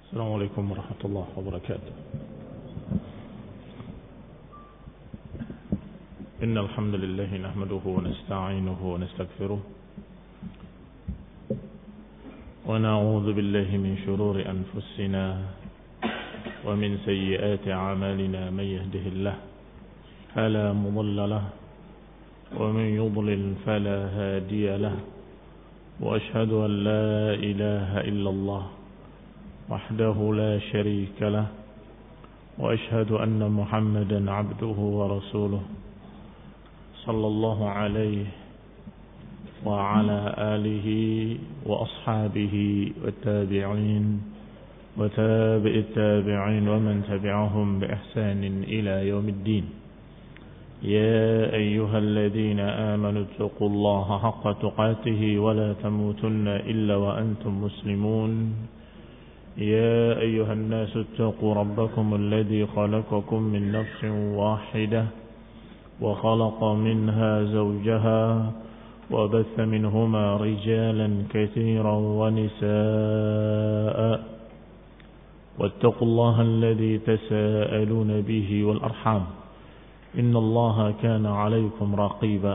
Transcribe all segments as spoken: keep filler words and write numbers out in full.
السلام عليكم ورحمة الله وبركاته. إن الحمد لله نحمده ونستعينه ونستغفره ونعوذ بالله من شرور أنفسنا ومن سيئات أعمالنا. من يهده الله فلا مضل له ومن يضلل فلا هادي له، وأشهد أن لا إله إلا الله وحده لا شريك له، وأشهد أن محمدا عبده ورسوله صلى الله عليه وعلى آله وأصحابه والتابعين وتابع التابعين ومن تبعهم بإحسان إلى يوم الدين. يا أيها الذين آمنوا اتقوا الله حق تقاته ولا تموتن إلا وأنتم مسلمون. يا أيها الناس اتقوا ربكم الذي خلقكم من نفس واحدة وخلق منها زوجها وبث منهما رجالا كثيرا ونساء، واتقوا الله الذي تساءلون به والأرحام إن الله كان عليكم رقيبا.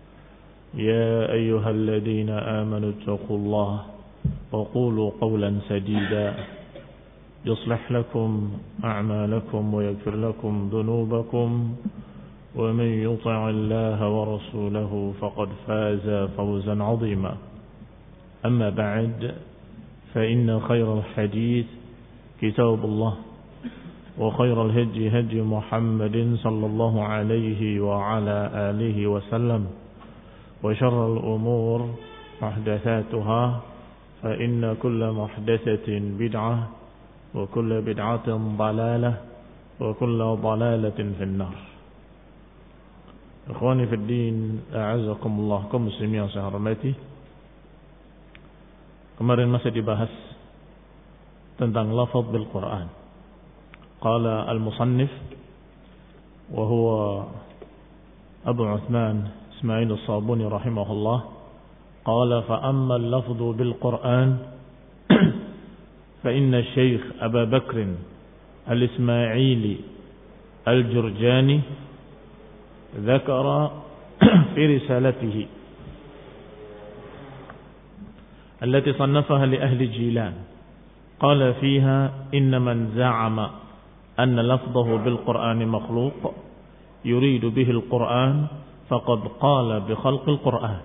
يا أيها الذين آمنوا اتقوا الله وقولوا قولا سديدا يصلح لكم أعمالكم ويغفر لكم ذنوبكم، ومن يطع الله ورسوله فقد فاز فوزا عظيما. أما بعد، فإن خير الحديث كتاب الله، وخير الهدي هدي محمد صلى الله عليه وعلى آله وسلم، وشر الأمور محدثاتها، فإن كل محدثة بدعة وكل بدعة ضلالة وكل ضلالة في النار. Ikhwani fi din, a'azakumullah, kaum muslimin yang saya hormati. Kemarin masih dibahas tentang lafaz bil Quran. Qala al-musannif wa huwa Abu Uthman Ismail as-Sabuni rahimahullah, qala fa amma al-lafzu bil Quran fa inna Syekh Abu Bakr al-Ismaili al-Jurjani ذكر في رسالته التي صنفها لأهل جيلان قال فيها إن من زعم أن لفظه بالقرآن مخلوق يريد به القرآن فقد قال بخلق القرآن.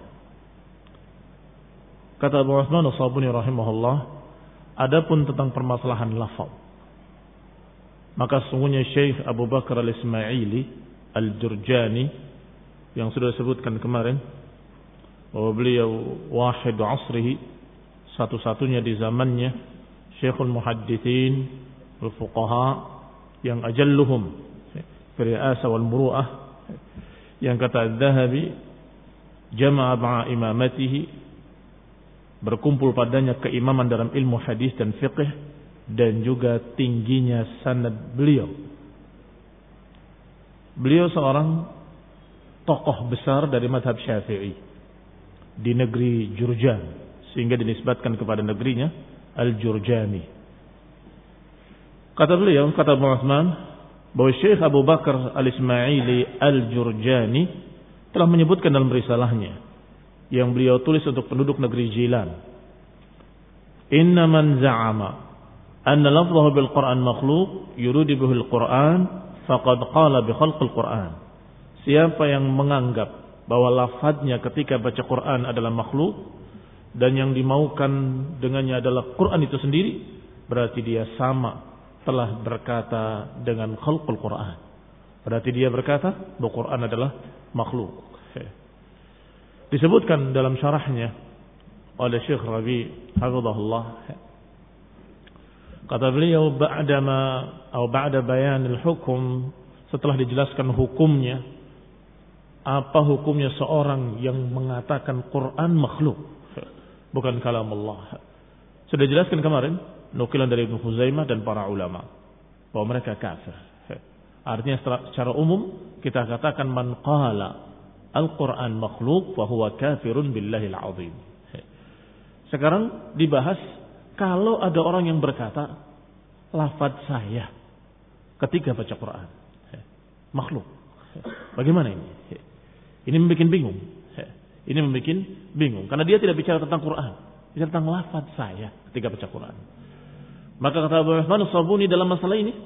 Kata Abu Uthman as-Sabuni rahimahullah, adapun tentang permasalahan lafaz, maka sungguhnya Syekh Abu Bakar al-Ismaili Al-Jurjani yang sudah disebutkan kemarin bahwa beliau wahid asrihi, satu-satunya di zamannya, Syekhul Muhaddithin al-Fuqaha yang ajalluhum fi ri'asa wal muru'ah, yang kata Adz-Dzahabi jama'a ma'a imamatihi, berkumpul padanya keimaman dalam ilmu hadis dan fiqh, dan juga tingginya sanad beliau. Beliau seorang tokoh besar dari mazhab Syafi'i di negeri Jurjan, sehingga dinisbatkan kepada negerinya Al-Jurjani. Kata beliau, kata Abu Uthman, bahwa Syekh Abu Bakar al-Ismaili Al-Jurjani telah menyebutkan dalam risalahnya yang beliau tulis untuk penduduk negeri Jilan, inna man za'ama anna lafzahu bil Qur'an makhluq yuridu bihi al-Qur'an faqad qala bi khalqil Qur'an. Siapa yang menganggap bahwa lafadznya ketika baca Quran adalah makhluk dan yang dimaukan dengannya adalah Quran itu sendiri, berarti dia sama telah berkata dengan khalqul Quran. Berarti dia berkata bahwa Quran adalah makhluk. Disebutkan dalam syarahnya oleh Syekh Rabi hafizahullah, kata beliau, ba'dama atau ba'da bayanil hukum, setelah dijelaskan hukumnya, apa hukumnya seorang yang mengatakan Quran makhluk, bukan kalam Allah. Sudah dijelaskan kemarin, nukilan dari Ibnu Khuzaimah dan para ulama, bahwa mereka kafir. Artinya secara umum kita katakan man qala al-Quran makhluk fa huwa kafirun billahil azim. Sekarang dibahas kalau ada orang yang berkata lafaz saya ketika baca Quran. Makhluk. Bagaimana ini? Ini membuat bingung. Ini membuat bingung. Karena dia tidak bicara tentang Quran. Bicara tentang lafaz saya ketika baca Quran. Maka kata Abu Rahman As-Sabuni dalam masalah ini,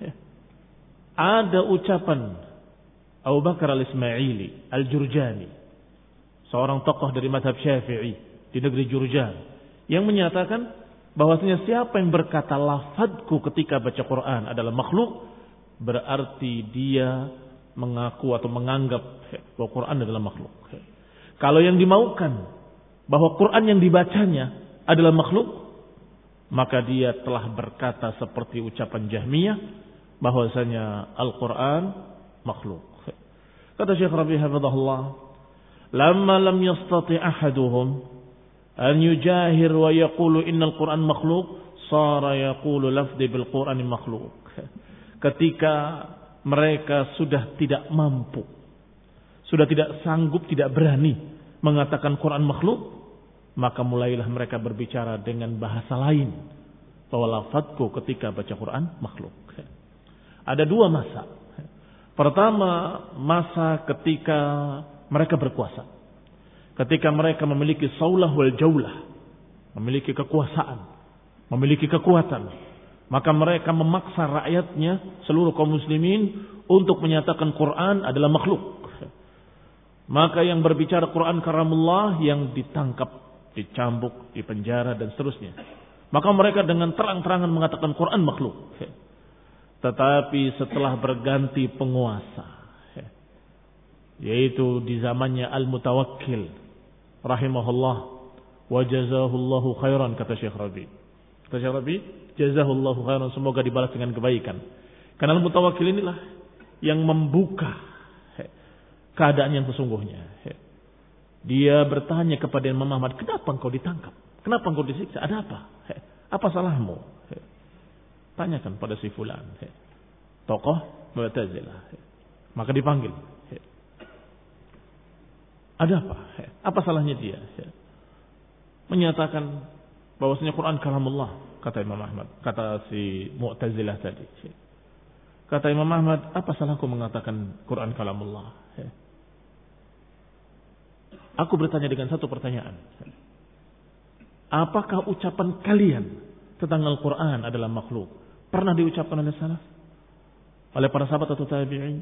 ada ucapan Abu Bakar Al-Ismaili Al-Jurjani, seorang tokoh dari mazhab Syafi'i di negeri Jurjan, yang menyatakan bahwasanya siapa yang berkata lafadzku ketika baca Quran adalah makhluk, berarti dia mengaku atau menganggap bahwa Quran adalah makhluk. Kalau yang dimaukan bahwa Quran yang dibacanya adalah makhluk, maka dia telah berkata seperti ucapan Jahmiyah bahwasanya Al-Quran makhluk. Kata Syekh Rabi hafizahullah, "Lamma lam yastati ahaduhum an yujahir wa yaqulu innal Quran makhluk, sara yaqulu lafzi bil Qur'ani makhluk." Ketika mereka sudah tidak mampu, sudah tidak sanggup, tidak berani mengatakan Quran makhluk, maka mulailah mereka berbicara dengan bahasa lain bahwa lafadzku ketika baca Quran makhluk. Ada dua masa. Pertama, masa ketika mereka berkuasa. Ketika mereka memiliki saulah wal jaulah, memiliki kekuasaan, memiliki kekuatan, maka mereka memaksa rakyatnya, seluruh kaum muslimin, untuk menyatakan Quran adalah makhluk. Maka yang berbicara Quran karamullah yang ditangkap, dicambuk, dipenjara dan seterusnya. Maka mereka dengan terang-terangan mengatakan Quran makhluk. Tetapi setelah berganti penguasa, yaitu di zamannya Al-Mutawakkil rahimahullah wa jazahullahu khairan, kata Syekh Rabi. Kata Syekh Rabi, jazahullahu khairan, semoga dibalas dengan kebaikan. Karena Al-Mutawakkil inilah yang membuka keadaan yang sesungguhnya. Dia bertanya kepada Imam Ahmad, kenapa engkau ditangkap? Kenapa engkau disiksa? Ada apa? Apa salahmu? Tanyakan pada si fulan, tokoh Mu'tazilah. Maka dipanggil. Ada apa? Apa salahnya dia? Menyatakan bahwasanya Quran kalamullah, kata Imam Ahmad, kata si Mu'tazilah tadi. Kata Imam Ahmad, apa salahku mengatakan Quran kalamullah? Aku bertanya dengan satu pertanyaan. Apakah ucapan kalian tentang Al-Quran adalah makhluk pernah diucapkan oleh salaf? Oleh para sahabat atau tabi'in?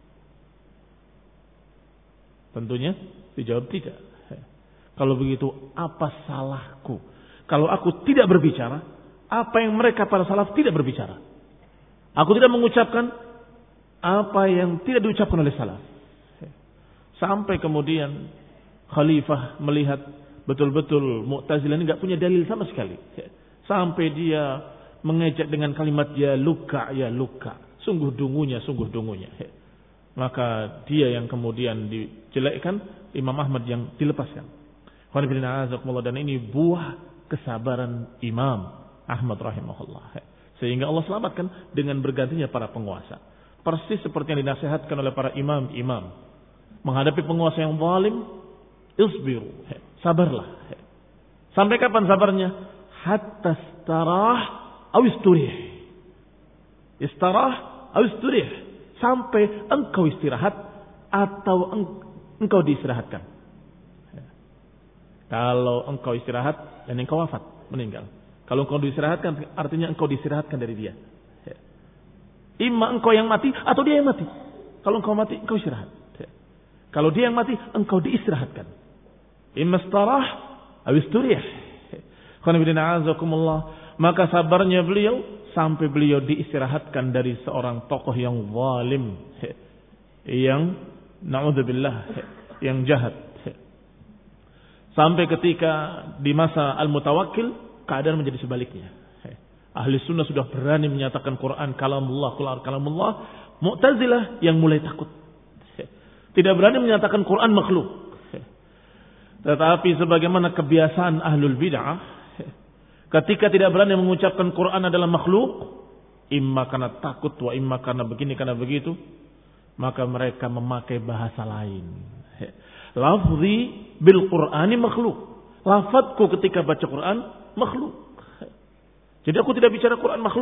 Tentunya dijawab tidak. Kalau begitu, apa salahku kalau aku tidak berbicara apa yang mereka para salaf tidak berbicara? Aku tidak mengucapkan apa yang tidak diucapkan oleh salaf. Sampai kemudian Khalifah melihat betul-betul Mu'tazilah ini enggak punya dalil sama sekali. Sampai dia mengejek dengan kalimat ya luka, ya luka. Sungguh dungunya, sungguh dungunya. Maka dia yang kemudian dijelekkan, Imam Ahmad yang dilepaskan. Dan ini buah kesabaran Imam Ahmad rahimahullah. Sehingga Allah selamatkan dengan bergantinya para penguasa. Persis seperti yang dinasihatkan oleh para imam-imam. Menghadapi penguasa yang zalim, isbiru, sabarlah. Sampai kapan sabarnya? Hatta istarah aw isturih. Istarah aw isturih. Sampai engkau istirahat atau engkau diistirahatkan. Kalau engkau istirahat dan engkau wafat, meninggal. Kalau engkau diistirahatkan, artinya engkau diistirahatkan dari dia. Imma engkau yang mati atau dia yang mati. Kalau engkau mati, engkau istirahat. Kalau dia yang mati, engkau diistirahatkan. Imma istarah aw isturih. Maka sabarnya beliau sampai beliau diistirahatkan dari seorang tokoh yang zalim, yang naudzubillah, yang jahat. Sampai ketika di masa Al-Mutawakkil keadaan menjadi sebaliknya. Ahli sunnah sudah berani menyatakan Quran kalamullah, Quran kalamullah. Mu'tazilah yang mulai takut. Tidak berani menyatakan Quran makhluk. Tetapi sebagaimana kebiasaan ahlul bid'ah, ketika tidak berani mengucapkan Quran adalah makhluk, imma karena takut, wa imma karena begini, karena begitu, maka mereka memakai bahasa lain. Lafzi bil Qur'ani makhluk. Lafadzku ketika baca Quran makhluk. Jadi aku tidak bicara Quran makhluk loh.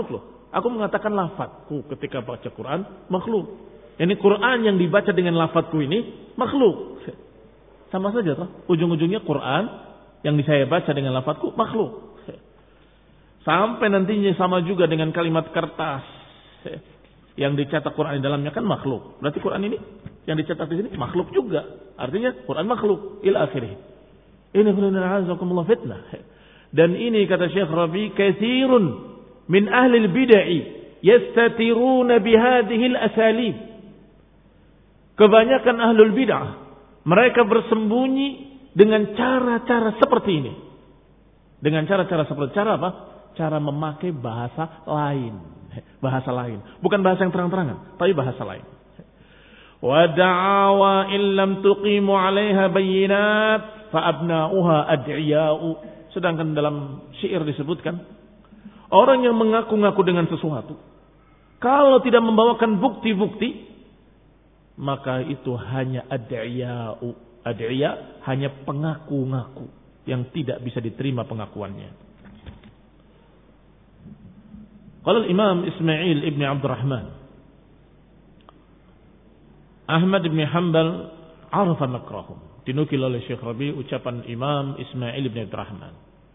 Aku mengatakan lafadzku ketika baca Quran makhluk. Ini Quran yang dibaca dengan lafadzku ini makhluk. Sama saja toh. Ujung-ujungnya Quran yang saya baca dengan lafadzku makhluk. Sampai nantinya sama juga dengan kalimat kertas yang dicetak Quran di dalamnya kan makhluk. Berarti Quran ini yang dicetak di sini makhluk juga. Artinya Quran makhluk ila akhirih. Ini khuluna'azakumullah fitnah. Dan ini kata Syekh Rabi, katsirun min ahli al-bid'ah yastatiruna bihadhihi al-asalib. Kebanyakan ahlul bid'ah mereka bersembunyi dengan cara-cara seperti ini. Dengan cara-cara seperti cara apa? Cara memakai bahasa lain. Bahasa lain. Bukan bahasa yang terang-terangan, tapi bahasa lain. Wa da'awa illam tuqimu 'alaiha bayyinat fa abna'uha ad'iya'u. Sedangkan dalam syair disebutkan orang yang mengaku-ngaku dengan sesuatu kalau tidak membawakan bukti-bukti maka itu hanya ad'iya'u. Ad'iya hanya pengaku-ngaku yang tidak bisa diterima pengakuannya. Qala al-Imam Ismail ibn Abdurrahman Ahmad ibn Hanbal arafa makrahum. Dinukil oleh Syekh Rabi ucapan Imam Ismail ibn Abdurrahman.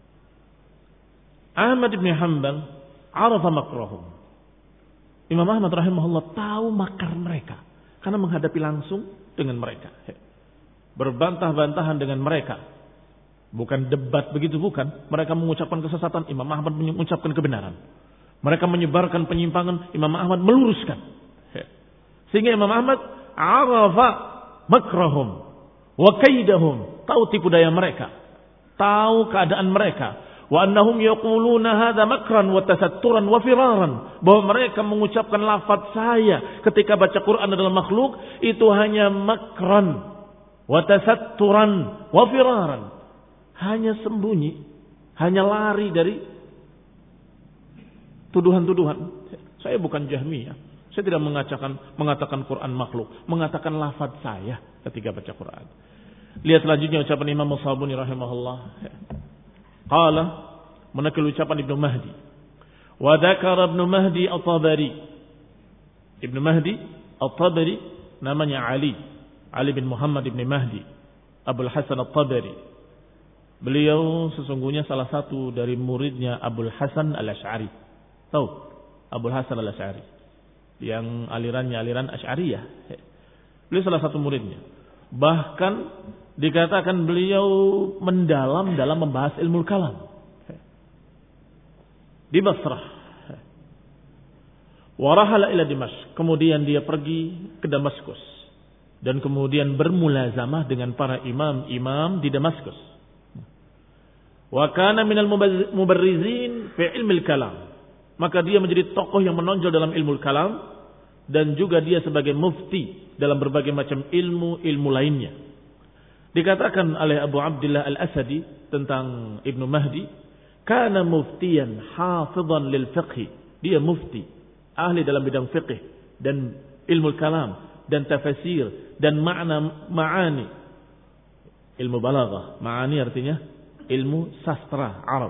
Ahmad ibn Hanbal arafa makrahum. Imam Ahmad rahimahullah tahu makar mereka karena menghadapi langsung dengan mereka. Berbantah-bantahan dengan mereka. Bukan debat begitu, bukan. Mereka mengucapkan kesesatan, Imam Ahmad mengucapkan kebenaran. Mereka menyebarkan penyimpangan, Imam Ahmad meluruskan. Sehingga Imam Ahmad arafa makrahum wa kaidahum, tahu tipu daya mereka, tahu keadaan mereka. Wa annahum yaquluna hadza makran wa tasatturan wa firaran, bahwa mereka mengucapkan lafaz saya ketika baca Quran adalah makhluk itu hanya makran wa tasatturan wa firaran, hanya sembunyi, hanya lari dari tuduhan-tuduhan. Saya bukan Jahmiyah. Saya tidak mengatakan mengatakan Quran makhluk, mengatakan lafaz saya ketika baca Quran. Lihat selanjutnya ucapan Imam As-Sabuni rahimahullah. Qala, menakil ucapan Ibnu Mahdi. Wa dzakara Ibnu Mahdi At-Tabari. Ibnu Mahdi At-Tabari namanya Ali. Ali bin Muhammad ibn Mahdi Abul Hasan At-Tabari. Beliau sesungguhnya salah satu dari muridnya Abul Hasan Al-Asy'ari. Tahu Abul Hasan Al-Asy'ari yang alirannya aliran Asy'ariyah. Beliau salah satu muridnya. Bahkan dikatakan beliau mendalam dalam membahas ilmu kalam di Basrah. Warahala ila Dimashq, kemudian dia pergi ke Damaskus dan kemudian bermulazamah dengan para imam-imam di Damaskus. Wa kana minal mubarrizin fi ilmi kalam, maka dia menjadi tokoh yang menonjol dalam ilmu kalam dan juga dia sebagai mufti dalam berbagai macam ilmu-ilmu lainnya. Dikatakan oleh Abu Abdullah Al-Asadi tentang Ibnu Mahdi, kana muftiyan hafidhan lil fiqh. Dia mufti, ahli dalam bidang fiqh dan ilmu kalam dan tafsir dan makna ma'ani. Ilmu balaghah, ma'ani artinya ilmu sastra Arab.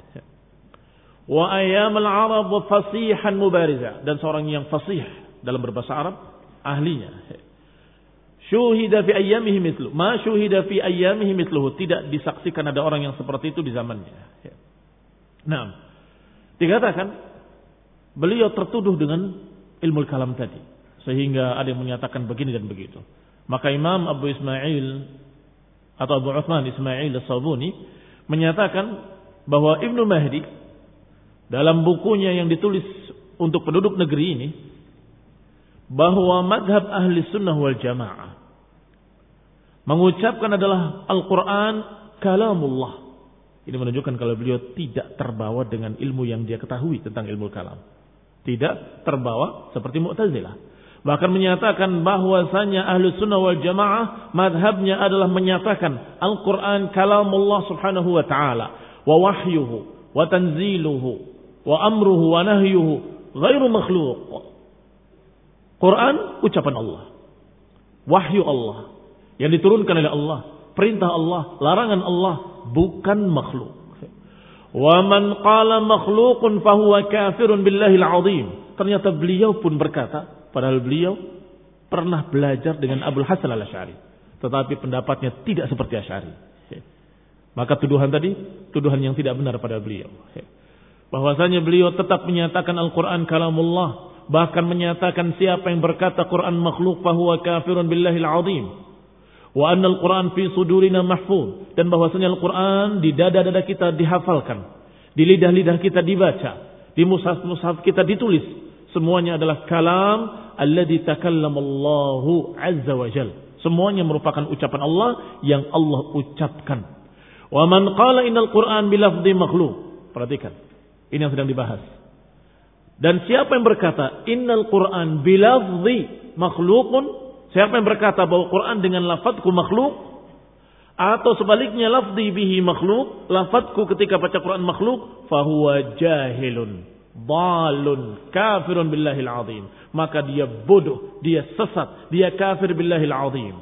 Wa ayyam al-Arab wa fasihan mubariza, dan seorang yang fasih dalam berbahasa Arab, ahlinya. Syuhida fi ayyamihi mithlu ma syuhida fi ayyamihi mithluhu, tidak disaksikan ada orang yang seperti itu di zamannya. Nah, dikatakan beliau tertuduh dengan ilmu kalam tadi sehingga ada yang menyatakan begini dan begitu. Maka Imam Abu Ismail atau Abu Uthman Ismail As-Sabuni menyatakan bahwa Ibnu Mahdi dalam bukunya yang ditulis untuk penduduk negeri ini, bahwa madhab ahli sunnah wal jamaah mengucapkan adalah Al-Quran kalamullah. Ini menunjukkan kalau beliau tidak terbawa dengan ilmu yang dia ketahui tentang ilmu kalam. Tidak terbawa seperti Mu'tazilah. Bahkan menyatakan bahwasanya ahli sunnah wal jamaah madhabnya adalah menyatakan Al-Quran kalamullah subhanahu wa ta'ala, wa wahyuhu wa tanziluhu wa amruhu wa nahyuhu ghairu makhluk. Quran ucapan Allah, wahyu Allah yang diturunkan oleh Allah, perintah Allah, larangan Allah, bukan makhluk. Wa man qala makhluqun fahuwa kafirun billahil azim. Ternyata beliau pun berkata, padahal beliau pernah belajar dengan Abul Hasan Al-Asy'ari, tetapi pendapatnya tidak seperti Asy'ari. Maka tuduhan tadi, tuduhan yang tidak benar pada beliau. Bahwasanya beliau tetap menyatakan Al-Quran kalamullah, bahkan menyatakan siapa yang berkata Quran makhluk fahuwa kafirun billahil azim. Wa anna al-Quran fi sudurina mahfuz, dan bahwasanya Al-Quran di dada-dada kita dihafalkan, di lidah-lidah kita dibaca, di mushaf-mushaf kita ditulis. Semuanya adalah kalam alladzi takallamallahu azza wa jal. Semuanya merupakan ucapan Allah yang Allah ucapkan. Wa man qala innal Qur'an bilafdhi makhluk. Perhatikan, ini yang sedang dibahas. Dan siapa yang berkata innal Qur'an bilafdhi makhlukun, siapa yang berkata bahwa Quran dengan lafadzku makhluk, atau sebaliknya lafzi bihi makhluk, lafadzku ketika baca Quran makhluk, fahuwa jahilun, dalun, kafirun billahil azim. Maka dia bodoh, dia sesat, dia kafir billahil azim.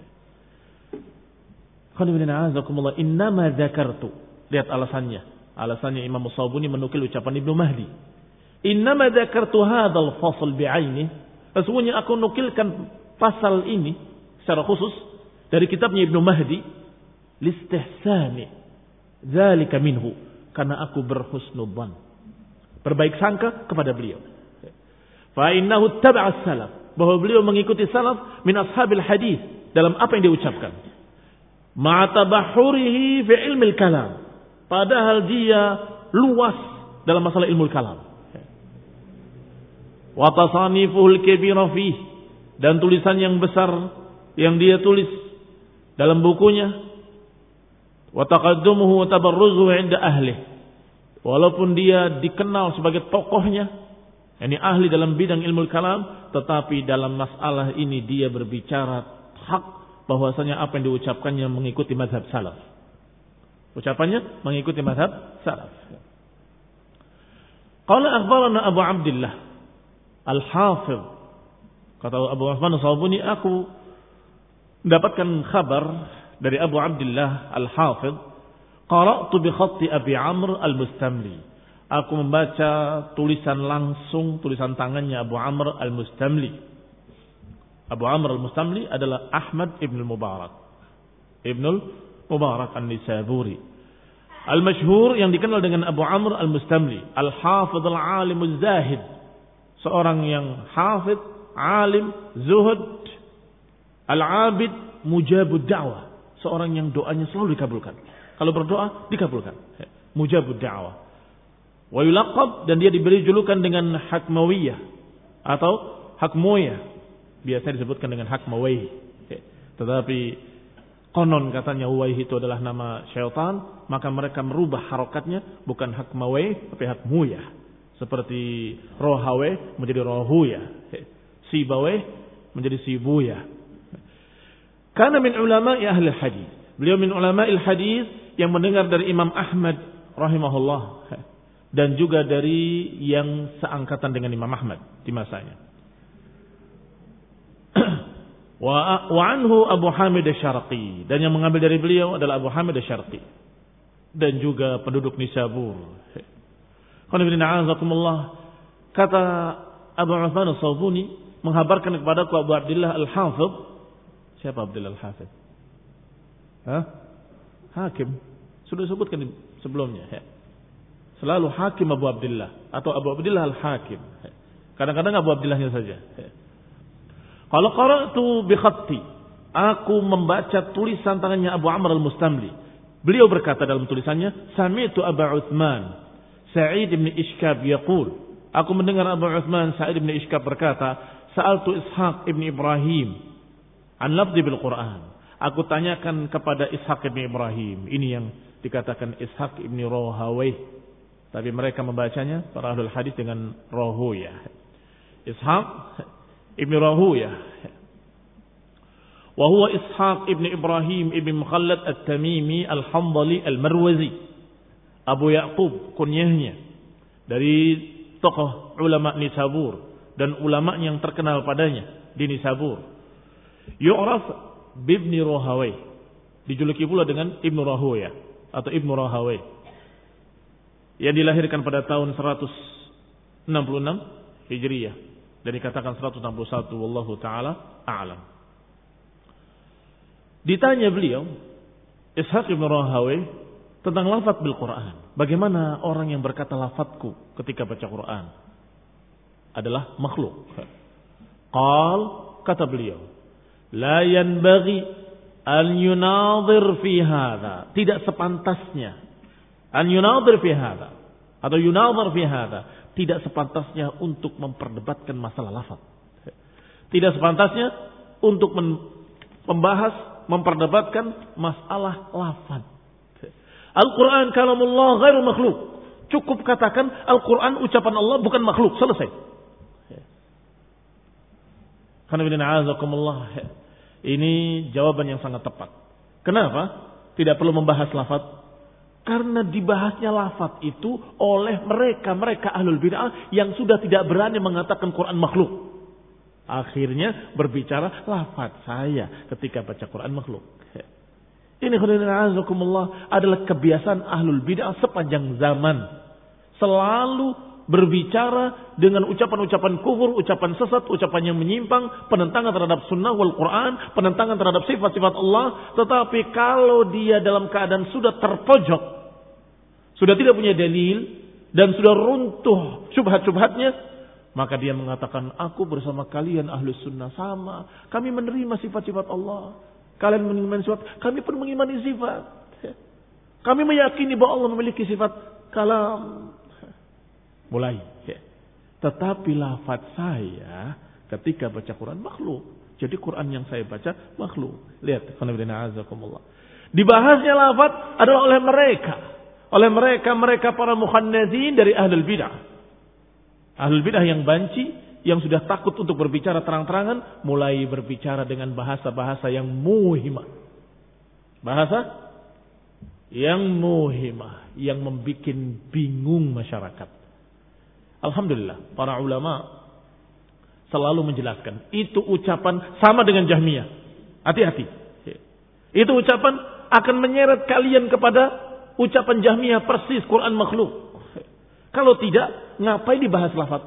Innama dzakartu. Lihat alasannya. Alasannya Imam As-Sabuni menukil ucapan Ibnu Mahdi. Innama dzakartu hadzal fasl bi'aini. Sesungguhnya aku nukilkan pasal ini secara khusus dari kitabnya Ibnu Mahdi, listihsani dzalika minhu, karena aku berhusnudzan, berbaik sangka kepada beliau. Fa innahu tabi'a salaf, bahwa beliau mengikuti salaf min ashabil hadis dalam apa yang diucapkan. Ma'a tabahhurihi fi ilmil kalam, padahal dia luas dalam masalah ilmu kalam. Wa tasanifuhul kabira fihi, dan tulisan yang besar yang dia tulis dalam bukunya. Wa taqaddumuhu wa tabarruzuhu 'inda ahli, walaupun dia dikenal sebagai tokohnya, yakni ahli dalam bidang ilmu kalam, tetapi dalam masalah ini dia berbicara hak, bahwasanya apa yang diucapkannya mengikuti mazhab salaf. Ucapannya mengikuti mazhab salaf. Qala akhbarana Abu Abdullah Al-Hafidh, kata Abu Uthman As-Sabuni, aku mendapatkan kabar dari Abu Abdullah Al-Hafidh, qara'tu bi khatti Abi Amr Al-Mustamli. Aku membaca tulisan langsung, tulisan tangannya Abu Amr Al-Mustamli. Abu Amr Al-Mustamli adalah Ahmad Ibn Mubarak, Ibn Mubarak An-Nisaburi, Al-Mashhur, yang dikenal dengan Abu Amr Al-Mustamli, Al-Hafidh Al-Alim Al-Zahid, seorang yang hafidh, alim, zuhud, al-abid, mujabud da'wah, seorang yang doanya selalu dikabulkan. Kalau berdoa dikabulkan. Mujabud da'wah. Wa yulaqab, dan dia diberi julukan dengan Hakmawiyah atau Hakmoyah. Biasanya disebutkan dengan Hakmawayh. Tetapi konon katanya Uwayh itu adalah nama syaitan, maka mereka merubah harokatnya, bukan Hakmawayh tapi Hakmoyah. Seperti Rohawe menjadi Rohuyah, Sibaweh menjadi Sibuya. Karena min ulama'i ahli hadis, beliau min ulama'il hadis yang mendengar dari Imam Ahmad rahimahullah, dan juga dari yang seangkatan dengan Imam Ahmad di masanya. Wa wa anhu Abu Hamid Asy-Syarqi, dan yang mengambil dari beliau adalah Abu Hamid Asy-Syarqi, dan juga penduduk Nisabur. Kata Abu Uthman As-Sabuni menghabarkan kepadaku Abu Abdullah Al-Hafidh. Siapa Abdullah Al-Hafidh? Hah? Hakim. Sudah disebutkan sebelumnya. Selalu Hakim Abu Abdullah atau Abu Abdullah Al-Hakim. Kadang-kadang Abu Abdullahnya saja. Kalau qara'tu bi khatti, aku membaca tulisan tangannya Abu Amr Al-Mustamli. Beliau berkata dalam tulisannya, sami'tu Abu Uthman Sa'id bin Ishkab yaqul, aku mendengar Abu Uthman Sa'id bin Ishkab berkata, sa'altu Ishaq ibn Ibrahim an lafzi bil Quran. Aku tanyakan kepada Ishaq ibn Ibrahim. Ini yang dikatakan Ishaq ibn Rohawayh, tapi mereka membacanya para ahlul hadis dengan Rohuyah. Ishaq ibn Rohuyah. Wa huwa Ishaq ibn Ibrahim ibn Mukhallad At-Tamimi Al-Hamdali Al-Marwazi, Abu Ya'qub kunyahnya, dari tokoh ulama Nisabur dan ulama yang terkenal padanya di Nisabur. Yu'raf bibni Rohawayh, dijuluki pula dengan Ibnu Rohawayh atau Ibnu Rohawayh. yang dilahirkan pada tahun seratus enam puluh enam Hijriyah dan dikatakan seratus enam puluh satu, wallahu taala a'lam. Ditanya beliau Ishaq bin Rahawayh tentang lafaz bil Quran. Bagaimana orang yang berkata lafazku ketika baca Quran adalah makhluk? Qal, kata beliau, la yanbaghi an yunadhir fi hadha. Tidak sepantasnya an yunadhir fi hadha atau yunadhir fi hadha. Tidak sepantasnya untuk memperdebatkan masalah lafaz. Tidak sepantasnya untuk membahas, memperdebatkan masalah lafaz. Al-Quran kalamullah ghairu makhluk. Cukup katakan Al-Quran ucapan Allah, bukan makhluk. Selesai. Ini jawaban yang sangat tepat. Kenapa? Tidak perlu membahas lafaz. Karena dibahasnya lafaz itu oleh mereka-mereka ahlul bid'ah yang sudah tidak berani mengatakan Quran makhluk. Akhirnya berbicara lafaz saya ketika baca Quran makhluk. Ini adalah kebiasaan ahlul bid'ah sepanjang zaman. Selalu berbicara dengan ucapan-ucapan kufur, ucapan sesat, ucapan yang menyimpang, penentangan terhadap sunnah wal Quran, penentangan terhadap sifat-sifat Allah. Tetapi kalau dia dalam keadaan sudah terpojok, sudah tidak punya dalil, dan sudah runtuh syubhat-syubhatnya, maka dia mengatakan, aku bersama kalian ahlus sunnah sama. Kami menerima sifat-sifat Allah. Kalian mengimani sifat, kami pun mengimani sifat. Kami meyakini bahwa Allah memiliki sifat kalam. Mulai. Tetapi lafaz saya ketika baca Quran makhluk. Jadi Quran yang saya baca makhluk. Lihat. Dibahasnya lafaz adalah oleh mereka. Oleh mereka-mereka para mukhannathin dari ahlul bid'ah. Ahlul bid'ah yang banci, yang sudah takut untuk berbicara terang-terangan, mulai berbicara dengan bahasa-bahasa yang muhimah. Bahasa yang muhimah, yang membuat bingung masyarakat. Alhamdulillah, para ulama selalu menjelaskan, itu ucapan sama dengan Jahmiyah. Hati-hati. Itu ucapan akan menyeret kalian kepada ucapan Jahmiyah persis Quran makhluk. Kalau tidak, ngapain dibahas lafaz?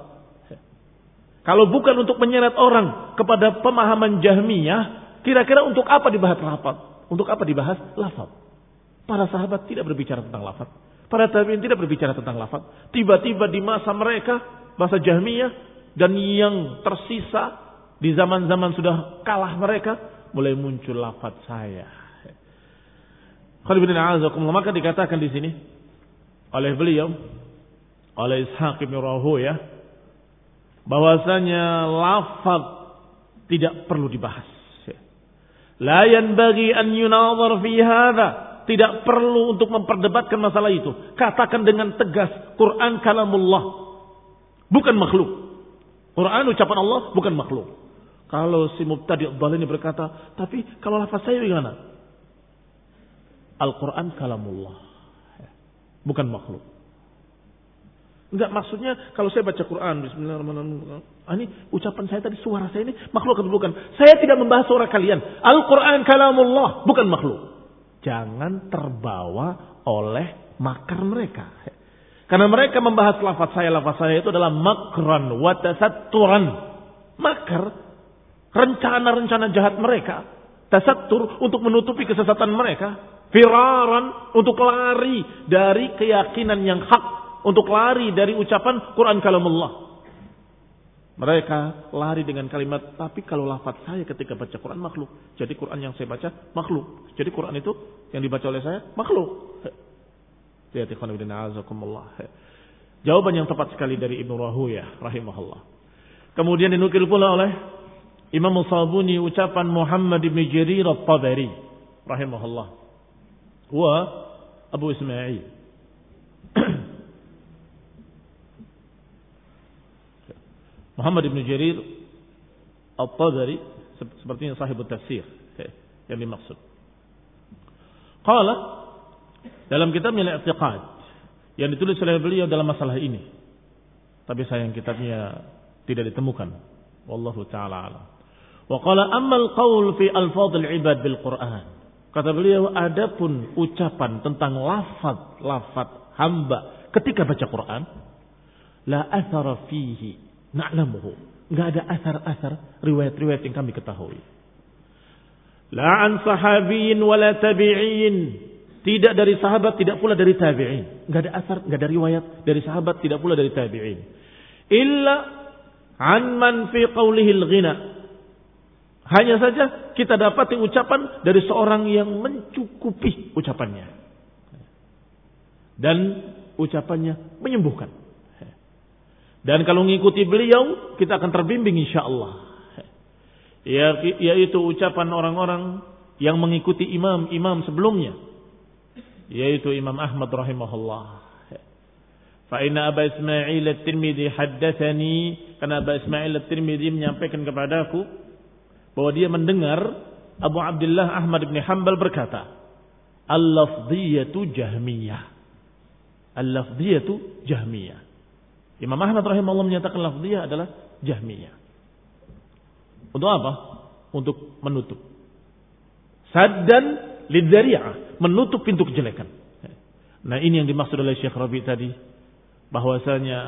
Kalau bukan untuk menyeret orang kepada pemahaman Jahmiyah, kira-kira untuk apa dibahas lafaz? Untuk apa dibahas lafaz? Para sahabat tidak berbicara tentang lafaz. Para tabi'in tidak berbicara tentang lafaz. Tiba-tiba di masa mereka, masa Jahmiyah, dan yang tersisa di zaman-zaman sudah kalah mereka, mulai muncul lafaz saya. Maka dikatakan di sini oleh beliau, oleh Ishaq bin Rahawayh, bahwasanya lafaz tidak perlu dibahas. La yanbaghi an yunadhar fi hadha. Tidak perlu untuk memperdebatkan masalah itu. Katakan dengan tegas, Quran kalamullah, bukan makhluk. Quran ucapan Allah, bukan makhluk. Kalau si mubtadi' dhalin ini berkata, tapi kalau lafaz saya bagaimana? Al-Quran kalamullah, bukan makhluk. Enggak, maksudnya kalau saya baca Quran, bismillahirrahmanirrahim, ah, ini ucapan saya tadi, suara saya ini makhluk atau bukan? Saya tidak membahas suara kalian. Al-Quran kalamullah, bukan makhluk. Jangan terbawa oleh makar mereka. Karena mereka membahas lafaz saya, lafaz saya itu adalah makran wa tasatturan. Makar, rencana-rencana jahat mereka. Tasattur untuk menutupi kesesatan mereka. Firaran untuk lari dari keyakinan yang hak. Untuk lari dari ucapan Quran kalamullah. Mereka lari dengan kalimat, tapi kalau lafaz saya ketika baca Quran makhluk. Jadi Quran yang saya baca makhluk. Jadi Quran itu yang dibaca oleh saya makhluk. Lihat ikhwan fillah azakumullah. Jawaban yang tepat sekali dari Ibnu Rahawayh rahimahullah. Kemudian dinukil pula oleh Imam Sabuni ucapan Muhammad bin Jarir At-Tabari rahimahullah. Wa Abu Ismail. Muhammad bin Jarir At-Tabari sepertinya sahibut tafsir yang dimaksud. Qala dalam kitabnya Al-I'tiqad yang ditulis oleh beliau dalam masalah ini. Tapi sayang kitabnya tidak ditemukan. Wallahu taala alam. Wa qala amma al-qaul fi alfadh al-ibad bil Quran. Kata beliau, adapun ucapan tentang lafaz-lafaz hamba ketika baca Quran, la athara fihi na'lamuhu. Enggak ada asar-asar riwayat-riwayat yang kami ketahui. La an sahabiyin wala tabi'in. Tidak dari sahabat, tidak pula dari tabi'in. Enggak ada asar, enggak ada riwayat dari sahabat, tidak pula dari tabi'in. Illa an man fi qawlihi al-ghina. Hanya saja kita dapati ucapan dari seorang yang mencukupi ucapannya. Dan ucapannya menyembuhkan. Dan kalau mengikuti beliau, kita akan terbimbing insyaallah. Ya, yaitu ucapan orang-orang yang mengikuti imam-imam sebelumnya. Yaitu Imam Ahmad rahimahullah. Fa inna Aba Ismail at-Tirmidzi haddatsani, karena Aba Ismail at-Tirmidzi menyampaikan kepadaku bahwa dia mendengar Abu Abdullah Ahmad bin Hanbal berkata, al-lafdhiyatu jahmiyah. Al-lafdhiyatu jahmiyah. Imam Ahmad rahimahullah menyatakan lafdhiyah adalah jahmiyah. Untuk apa? Untuk menutup. Saddan lidzari'ah, menutup pintu kejelekan. Nah, ini yang dimaksud oleh Syekh Rabi tadi, bahwasanya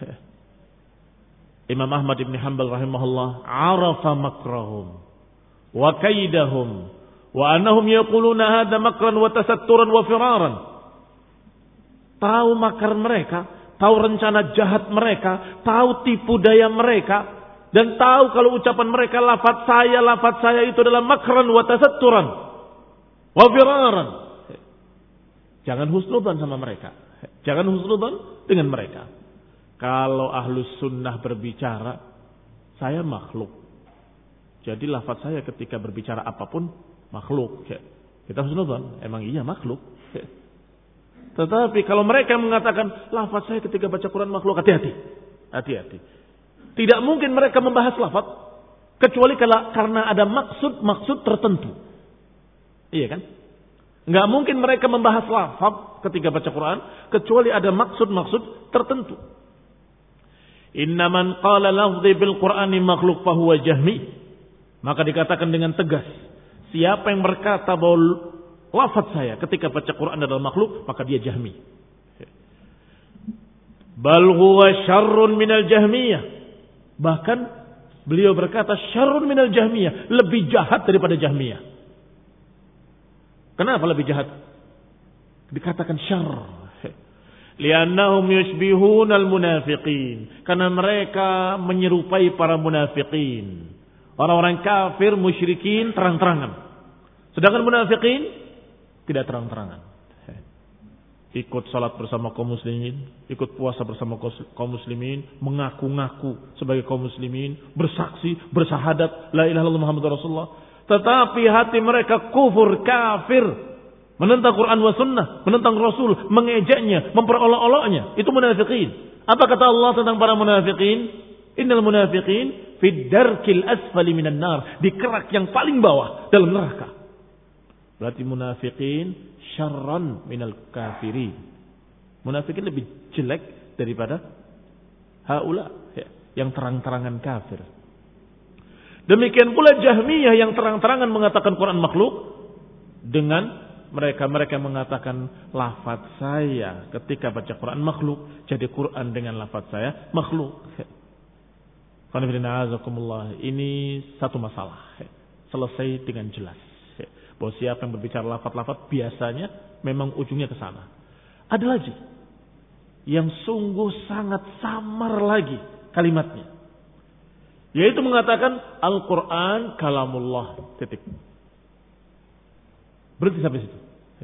Imam Ahmad bin Hanbal rahimahullah arafa makrahum wa kaidahum wa annahum yaquluna hadha makran wa tasatturan wa firaran. Tahu makar mereka, tahu rencana jahat mereka, tahu tipu daya mereka, dan tahu kalau ucapan mereka lafaz saya, lafaz saya itu adalah makran wa tasatturan wa firaran. Jangan husnudzan sama mereka. Jangan husnudzan dengan mereka. Kalau ahlus sunnah berbicara, saya makhluk. Jadi lafaz saya ketika berbicara apapun makhluk. Kita husnudzan, emang iya makhluk. Tetapi kalau mereka mengatakan lafaz saya ketika baca Quran makhluk, hati-hati. Hati-hati. Tidak mungkin mereka membahas lafaz kecuali kalau karena ada maksud-maksud tertentu. Iya kan? Enggak mungkin mereka membahas lafaz ketika baca Quran kecuali ada maksud-maksud tertentu. Inna man qala lafzi bil Qur'ani makhluk fahuwa jahmi. Maka dikatakan dengan tegas, siapa yang berkata bahwa lafaz saya ketika baca Quran adalah makhluk, maka dia jahmi. Bal huwa syarrun minal jahmiyah. Bahkan beliau berkata syarrun minal jahmiyah, lebih jahat daripada jahmiyah. Kenapa lebih jahat? Dikatakan syarr. Liannahum yushbihunal munafiqin. Karena mereka menyerupai para munafiqin. Orang-orang kafir, musyrikin terang-terangan. Sedangkan munafiqin tidak terang-terangan. Ikut salat bersama kaum muslimin, ikut puasa bersama kaum muslimin, mengaku-ngaku sebagai kaum muslimin, bersaksi, bersahadat la ilaha illallah Muhammadur Rasulullah. Tetapi hati mereka kufur, kafir, menentang Quran wa sunnah, menentang Rasul, mengejeknya, memperolok-oloknya. Itu munafiqin. Apa kata Allah tentang para munafiqin? Innal munafiqin fid darkil asfali minan nar, di kerak yang paling bawah dalam neraka. Berarti munafiqin syarran minal kafirin. Munafiqin lebih jelek daripada haula yang terang-terangan kafir. Demikian pula Jahmiyah yang terang-terangan mengatakan Quran makhluk, dengan mereka-mereka mengatakan lafaz saya ketika baca Quran makhluk, jadi Quran dengan lafaz saya makhluk. Ini satu masalah, selesai dengan jelas. Bahwa siapa yang berbicara lafaz-lafaz biasanya memang ujungnya ke sana. Ada lagi yang sungguh sangat samar lagi kalimatnya, yaitu mengatakan Al-Quran kalamullah, titik. Berhenti sampai situ.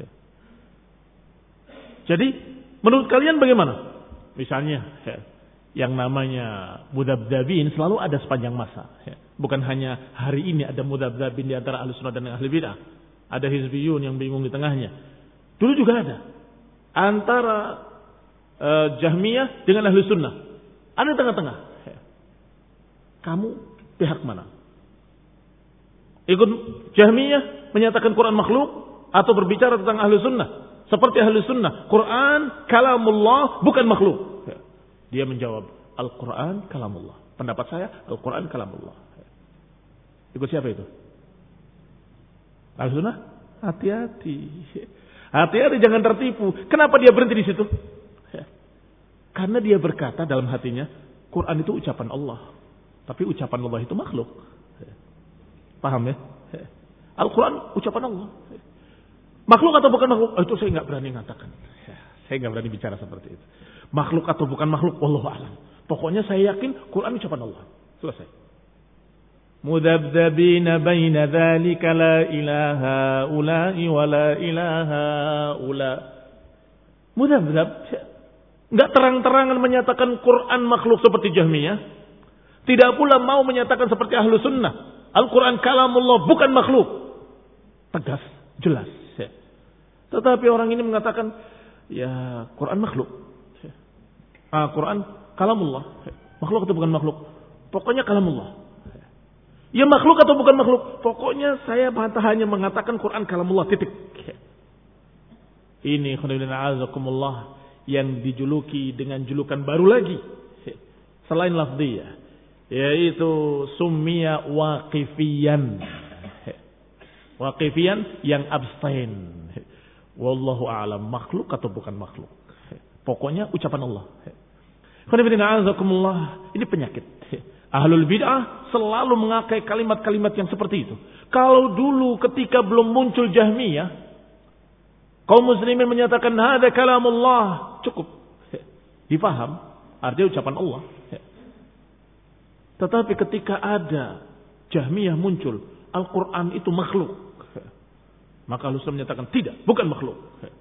Jadi menurut kalian bagaimana? Misalnya yang namanya mudabdabin selalu ada sepanjang masa. Bukan hanya hari ini ada mudabdabin di antara ahli sunnah dan ahli bidah. Ada hizbiyun yang bingung di tengahnya. Dulu juga ada antara uh, Jahmiyah dengan ahli sunnah. Ada di tengah-tengah. Kamu pihak mana? Ikut Jahmiyah menyatakan Quran makhluk atau berbicara tentang ahli sunnah? Seperti ahli sunnah, Quran kalamullah bukan makhluk. Dia menjawab, Al-Quran kalamullah. Pendapat saya, Al-Quran kalamullah. Ikut siapa itu? Ahli sunnah? Hati-hati. Hati-hati, jangan tertipu. Kenapa dia berhenti di situ? Karena dia berkata dalam hatinya, Quran itu ucapan Allah. Tapi ucapan Allah itu makhluk. Paham ya? Al-Quran ucapan Allah. Makhluk atau bukan makhluk? Oh, itu saya nggak berani mengatakan. Saya nggak berani bicara seperti itu. Makhluk atau bukan makhluk, wallahu a'lam. Pokoknya saya yakin Quran ucapan Allah. Selesai. Mudabdabina baina dzalika la ilaha ula'i wa la ilaha ula. Mudabdab. Enggak terang-terangan menyatakan Quran makhluk seperti Jahmiyah. Tidak pula mau menyatakan seperti Ahlu Sunnah. Al-Quran kalamullah bukan makhluk. Tegas, jelas. Tetapi orang ini mengatakan, ya Quran makhluk. Ah, Quran kalamullah. Makhluk atau bukan makhluk? Pokoknya kalamullah. Ya makhluk atau bukan makhluk? Pokoknya saya hanya mengatakan Quran kalamullah, titik. Ini khonibina azakumullah yang dijuluki dengan julukan baru lagi selain lafziyah, yaitu summiya waqifiyan. Waqifiyan yang abstain. Wallahu a'lam, makhluk atau bukan makhluk. Pokoknya ucapan Allah. Khonibina azakumullah, ini penyakit. Ahlul bid'ah selalu mengakai kalimat-kalimat yang seperti itu. Kalau dulu ketika belum muncul Jahmiyah, kaum muslimin menyatakan hada kalamullah, cukup. Dipaham, artinya ucapan Allah. Tetapi ketika ada Jahmiyah muncul, Al-Quran itu makhluk, maka Ahlu Sunnah menyatakan tidak, bukan makhluk.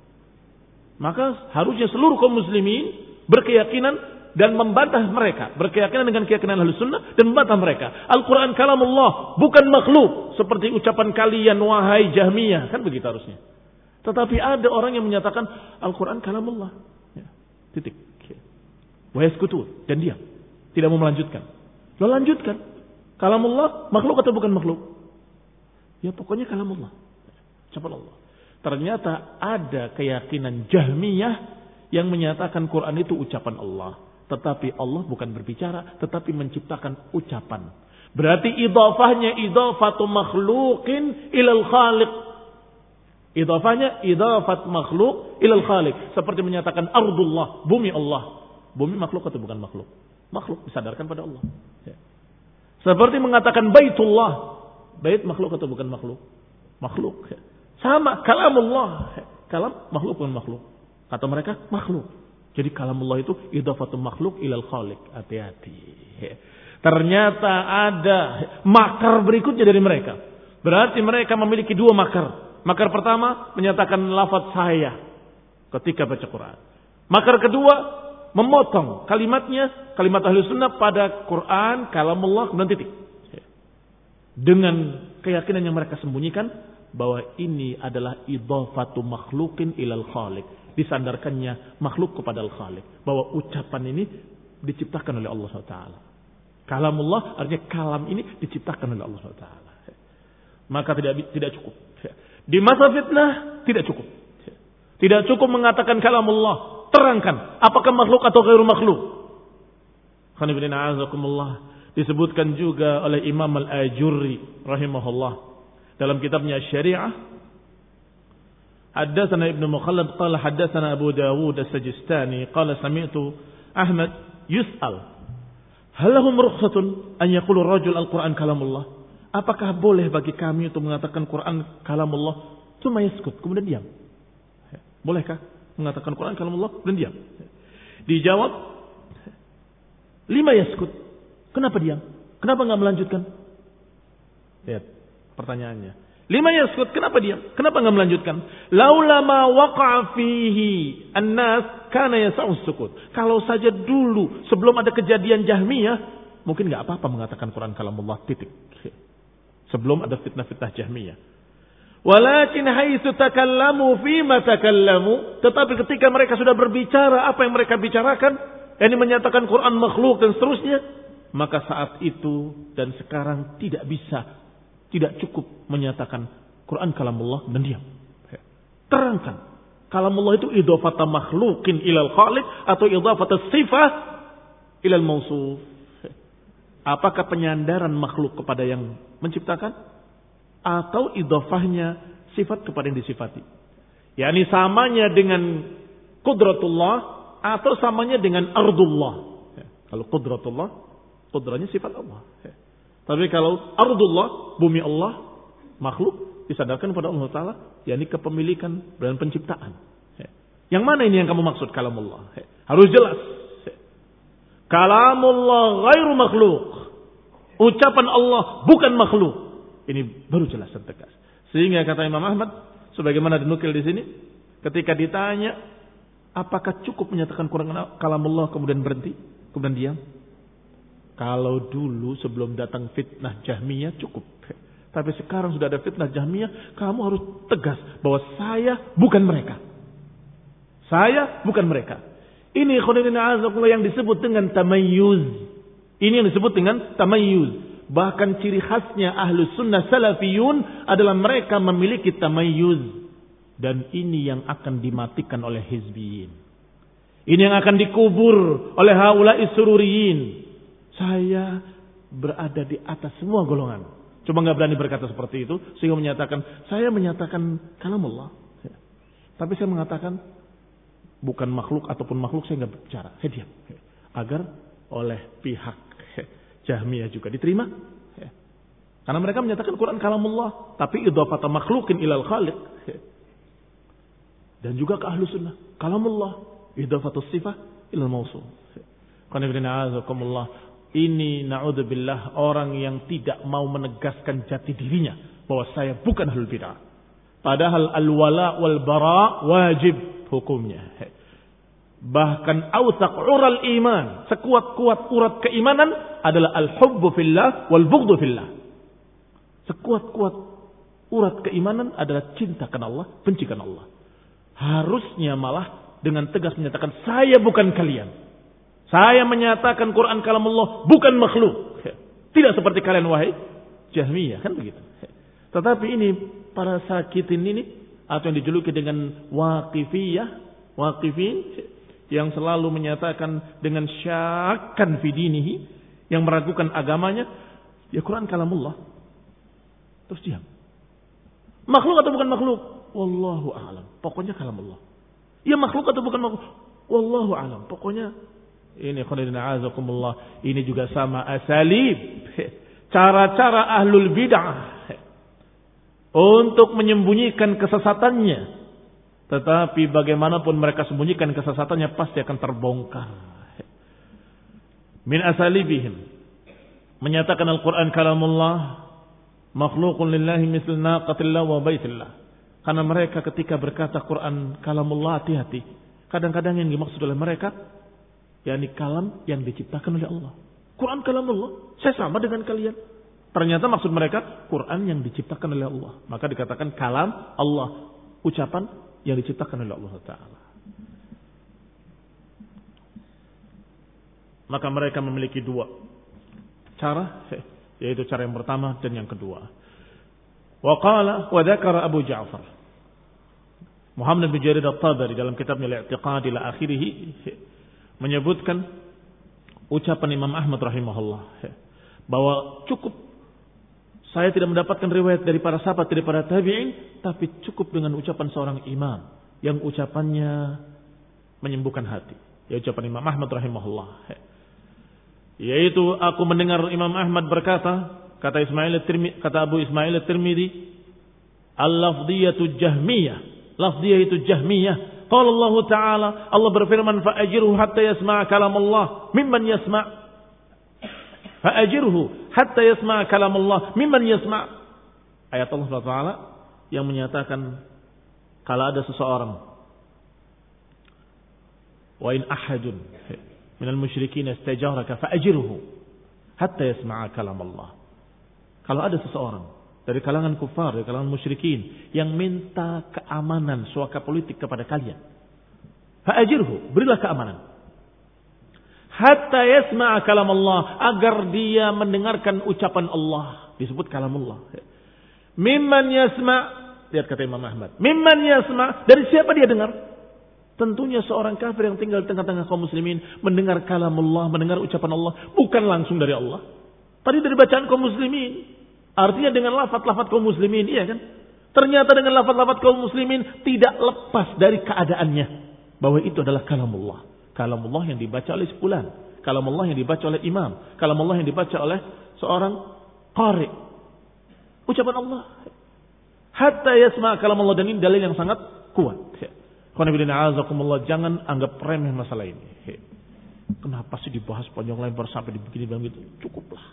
Maka harusnya seluruh kaum muslimin berkeyakinan dan membantah mereka, berkeyakinan dengan keyakinan Ahlu Sunnah dan membantah mereka. Al-Quran kalamullah, bukan makhluk seperti ucapan kalian wahai Jahmiyah, kan begitu harusnya. Tetapi ada orang yang menyatakan Al-Quran kalamullah. Ya, titik. Wa yaskutun, dan diam. Tidak mau melanjutkan. Lo lanjutkan. Kalamullah makhluk atau bukan makhluk? Ya pokoknya kalamullah. Ucapan Allah. Ternyata ada keyakinan Jahmiyah yang menyatakan Quran itu ucapan Allah. Tetapi Allah bukan berbicara, tetapi menciptakan ucapan. Berarti idhafahnya idhafatu makhluqin ilal khaliq. Idhafahnya idhafat makhluk ilal khaliq. Seperti menyatakan ardullah, bumi Allah. Bumi makhluk atau bukan makhluk? Makhluk, disadarkan pada Allah. Ya. Seperti mengatakan baitullah. Bait makhluk atau bukan makhluk? Makhluk. Ya. Sama, kalamullah. Ya. Kalam makhluk bukan makhluk. Kata mereka makhluk. Jadi kalamullah itu idhafatu makhluk ilal khaliq. Hati-hati. Ya. Ternyata ada makar berikutnya dari mereka. Berarti mereka memiliki dua makar. Makar pertama menyatakan lafaz saya ketika baca Quran. Makar kedua memotong kalimatnya, kalimat Ahlu Sunnah pada Quran, kalamullah, kemudian titik. Dengan keyakinan yang mereka sembunyikan bahwa ini adalah idhafatu makhlukin ilal khaliq. Disandarkannya makhluk kepada al-khaliq. Bahwa ucapan ini diciptakan oleh Allah subhanahu wa taala. Kalamullah artinya kalam ini diciptakan oleh Allah subhanahu wa taala. Maka tidak tidak cukup. Di masa fitnah tidak cukup. Tidak cukup mengatakan kalamullah. Terangkan apakah makhluk atau ghairu makhluk. Khanibina azakumullah. Disebutkan juga oleh Imam Al-Ajurri rahimahullah dalam kitabnya Syariah. Haddatsana Ibnu Mukhallad qala haddatsana Abu Dawud As-Sajistani qala sami'tu Ahmad yus'al hal lahum rukhsatun an yaqulu ar-rajul al-Qur'an kalamullah? Apakah boleh bagi kami untuk mengatakan Quran kalamullah? Cuma yaskut, kemudian diam. Bolehkah mengatakan Quran kalamullah dan diam? Dijawab, lima yaskut. Kenapa diam? Kenapa enggak melanjutkan? Lihat pertanyaannya. Lima yaskut, kenapa diam? Kenapa enggak melanjutkan? Laula ma waqa'a fihi an-nas kana yas'u sukut. Kalau saja dulu sebelum ada kejadian Jahmiyah, mungkin enggak apa-apa mengatakan Quran kalamullah, titik. Sebelum ada fitnah-fitnah Jahmiyah. Walakin haitsu takallamu fima takallamu, tetapi ketika mereka sudah berbicara apa yang mereka bicarakan, yakni menyatakan Quran makhluk dan seterusnya, maka saat itu dan sekarang tidak bisa, tidak cukup menyatakan Quran kalamullah dan diam. Terangkan, kalamullah itu idhafata makhlukin ilal khaliq atau idhafata sifah ilal mausuf. Apakah penyandaran makhluk kepada yang menciptakan atau idhafahnya sifat kepada yang disifati? yakni samanya dengan qudratullah atau samanya dengan ardullah. Ya. Kalau qudratullah, qudranya sifat Allah. Ya. Tapi kalau ardullah, bumi Allah, makhluk, disadarkan pada Allah Ta'ala, yakni kepemilikan dan penciptaan. Ya. Yang mana ini yang kamu maksud kalamullah? Ya. Harus jelas. Ya. Kalamullah ghairu makhluk. Ucapan Allah bukan makhluk. Ini baru jelas dan tegas. Sehingga kata Imam Ahmad, sebagaimana dinukil di sini, ketika ditanya, apakah cukup menyatakan Quran kalamullah kemudian berhenti, kemudian diam? Kalau dulu sebelum datang fitnah Jahmiyah cukup. Tapi sekarang sudah ada fitnah Jahmiyah, kamu harus tegas bahwa saya bukan mereka. Saya bukan mereka. Ini khonirina azakullah yang disebut dengan tamayyuz. Ini yang disebut dengan tamayyuz. Bahkan ciri khasnya ahlus sunnah salafiyun adalah mereka memiliki tamayyuz. Dan ini yang akan dimatikan oleh hizbiyin. Ini yang akan dikubur oleh haula'i sururiyin. Saya berada di atas semua golongan. Cuma nggak berani berkata seperti itu. Sehingga menyatakan, saya menyatakan kalamullah. Tapi saya mengatakan, bukan makhluk ataupun makhluk saya nggak bicara. Saya diam. Agar oleh pihak Jahmiyah juga diterima. Ya. Karena mereka menyatakan Quran kalamullah. Tapi idhafata makhlukin ilal khaliq. Ya. Dan juga ke ahlu sunnah. Kalamullah. Idhafatus sifah ilal mausul. Ya. Ini na'udzubillah orang yang tidak mau menegaskan jati dirinya. Bahwa saya bukan ahlul bid'ah. Padahal al-wala wal bara wajib hukumnya. Ya. Bahkan awsaq ural iman, sekuat-kuat urat keimanan adalah al-hubbu fillah wal bughdhu fillah. Sekuat-kuat urat keimanan adalah cinta karena Allah, benci karena Allah. Harusnya malah dengan tegas menyatakan saya bukan kalian. Saya menyatakan Quran kalamullah bukan makhluk. Tidak seperti kalian wahai Jahmiyah, kan begitu. Tetapi ini para sakitin ini atau yang dijuluki dengan waqifiyah, waqifin yang selalu menyatakan dengan syakkan fi dinihi, yang meragukan agamanya, ya Quran kalamullah. Terus diam. Makhluk atau bukan makhluk? Wallahu a'lam. Pokoknya kalamullah. Ya makhluk atau bukan makhluk? Wallahu a'lam. Pokoknya ini khonirina azakumullah. Ini juga sama asalib. Cara-cara ahlul bid'ah untuk menyembunyikan kesesatannya. Tetapi bagaimanapun mereka sembunyikan kesesatannya pasti akan terbongkar. Min asalibihim. Menyatakan Al-Quran kalamullah. Makhlukun lillahi misl naqatillah wa baitillah. Karena mereka ketika berkata Quran kalamullah, hati-hati. Kadang-kadang yang dimaksud oleh mereka, yakni kalam yang diciptakan oleh Allah. Quran kalamullah. Saya sama dengan kalian. Ternyata maksud mereka Quran yang diciptakan oleh Allah. Maka dikatakan kalam Allah. Ucapan yang diciptakan oleh Allah Ta'ala. Maka mereka memiliki dua cara, yaitu cara yang pertama dan yang kedua. Wa qala wa dzakara Abu Ja'far Muhammad bin Jarir at-Tabari dalam kitabnya Al-I'tiqad ila akhirih menyebutkan ucapan Imam Ahmad rahimahullah bahwa cukup saya tidak mendapatkan riwayat dari para sahabat, dari para tabi'in, tapi cukup dengan ucapan seorang imam yang ucapannya menyembuhkan hati. Ya ucapan Imam Ahmad rahimahullah. Yaitu aku mendengar Imam Ahmad berkata, kata Ismail at-Tirmidzi, kata Abu Ismail at-Tirmidzi, al-lafdhiyatu jahmiyah. Lafdhiyah itu jahmiyah. Qala Allah Ta'ala, Allah berfirman, fa'ajirhu hatta yasma'a kalam Allah mimman yasma' Fa'ajirhu hatta yasma' kalam Allah mimman yasma'. Ayat Allah subhanahu wa taala yang menyatakan kalau ada seseorang, wa in ahadun minal musyrikin istajaraka fa'ajirhu hatta yasma'a kalam Allah. Kalau ada seseorang dari kalangan kufar, dari kalangan musyrikin yang minta keamanan suaka politik kepada kalian, fa'ajirhu, berilah keamanan. Hatta yasma'a kalam Allah, agar dia mendengarkan ucapan Allah. Disebut kalamullah. Mimman yasma', lihat kata Imam Ahmad. Mimman yasma', dari siapa dia dengar? Tentunya seorang kafir yang tinggal di tengah-tengah kaum muslimin mendengar kalamullah, mendengar ucapan Allah, bukan langsung dari Allah. Tadi dari bacaan kaum muslimin. Artinya dengan lafaz-lafaz kaum muslimin, iya kan? Ternyata dengan lafaz-lafaz kaum muslimin tidak lepas dari keadaannya bahwa itu adalah kalamullah. Kalam Allah yang dibaca oleh sepulan, kalam Allah yang dibaca oleh imam, kalam Allah yang dibaca oleh seorang qari. Ucapan Allah. Hatta yasma' kalam Allah, dan ini dalil yang sangat kuat. Jangan anggap remeh masalah ini. Kenapa sih dibahas panjang lebar sampai begini dan gitu? Cukuplah.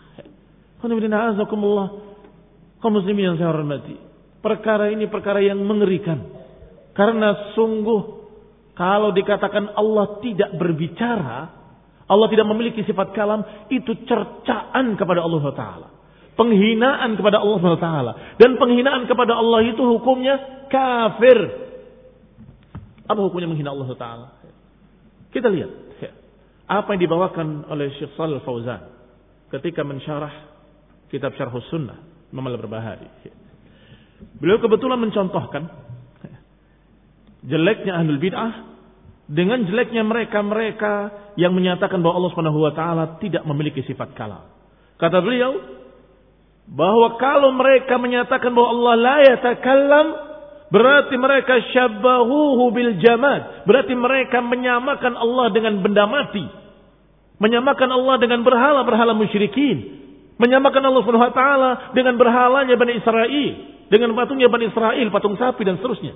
Kaum muslimin yang saya hormati, perkara ini perkara yang mengerikan. Karena sungguh kalau dikatakan Allah tidak berbicara, Allah tidak memiliki sifat kalam, itu cercaan kepada Allah Taala, penghinaan kepada Allah Taala, dan penghinaan kepada Allah itu hukumnya kafir. Apa hukumnya menghina Allah Taala? Kita lihat apa yang dibawakan oleh Syekh Shalih Fauzan ketika mensyarah kitab Syarhus Sunnah Imam Al-Barbahari. Beliau kebetulan mencontohkan jeleknya ahlul bid'ah dengan jeleknya mereka-mereka yang menyatakan bahwa Allah Subhanahu wa taala tidak memiliki sifat kalam. Kata beliau bahwa kalau mereka menyatakan bahwa Allah la yatakallam, berarti mereka syabbahuhu bil jamad, berarti mereka menyamakan Allah dengan benda mati, menyamakan Allah dengan berhala-berhala musyrikin, menyamakan Allah Subhanahu wa taala dengan berhalanya Bani Israel, dengan patungnya Bani Israel, patung sapi dan seterusnya.